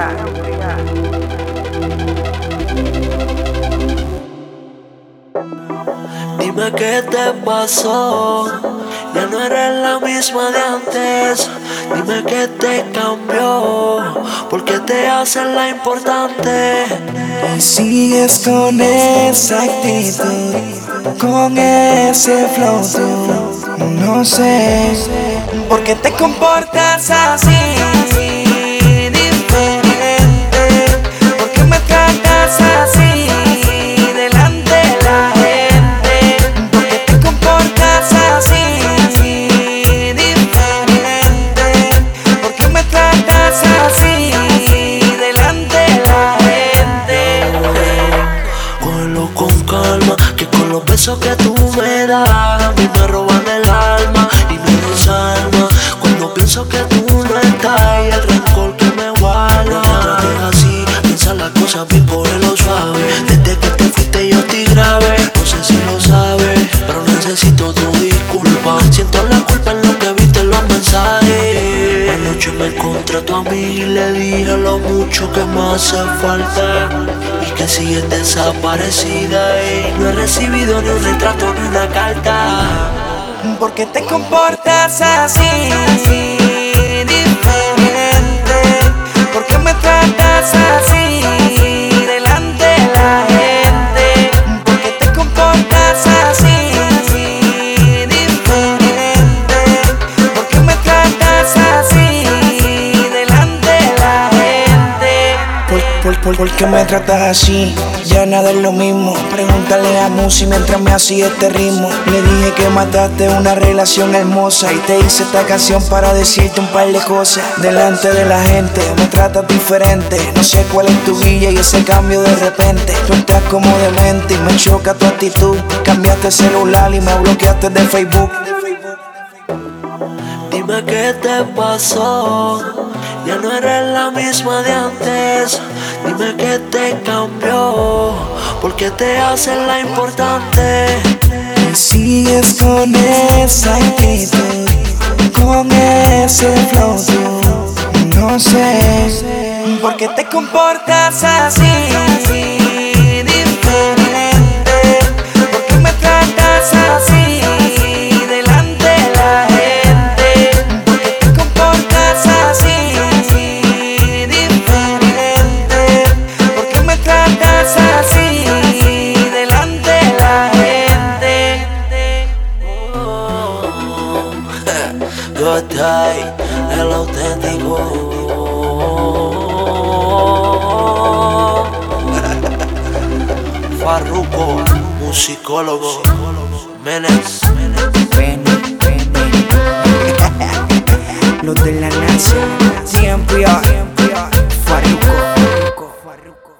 Dime qué te pasó, ya no eres la misma de antes. Dime qué te cambió, porque te haces la importante. Y sigues con esa actitud, con ese flow tú. No sé por qué te comportas así, diferente. ¿Por qué me tratas así delante de la gente? ¿Por qué te comportas así, diferente? ¿Por qué me tratas así delante de la gente? Cógelo con calma, que con los besos que tú me das a mí me roban el alma y me desalma. Cuando pienso que tú no estás y el rencor que me guarda. No me trates así, piensa las cosas bien, cógelo suave. Desde que te fuiste yo estoy grave, no sé si lo sabes, pero necesito tu disculpa. Siento la culpa en lo que viste en los mensajes. Anoche me encontré a tu amiga y le dije lo mucho que me hace falta, y que sigues desaparecida y no he recibido ni un retrato ni una carta. ¿Por qué te comportas así, diferente? ¿Por qué me tratas así delante de la gente? ¿Por qué te comportas así, diferente? ¿Por qué me tratas así delante de la gente? ¿Por qué me tratas así? Ya nada es lo mismo. Pregúntale a Musi mientras me hacía este ritmo. Le dije que mataste una relación hermosa y te hice esta canción para decirte un par de cosas. Delante de la gente me tratas diferente. No sé cuál es tu guía y ese cambio de repente. Tú estás como demente y me choca tu actitud. Cambiaste el celular y me bloqueaste de Facebook. Dime qué te pasó, ya no eres la misma de antes. Dime qué te cambió, porque te haces la importante. Y sigues con esa actitud, con ese flow tú. No sé por qué te comportas así, diferente. ¿Por qué me tratas así delante de la gente? ¿Por qué te comportas así, diferente? ¿Por qué me tratas así delante de la gente? Good day, el auténtico. Farruko, musicólogo. Menes. Los de la NASA, siempre Farruko.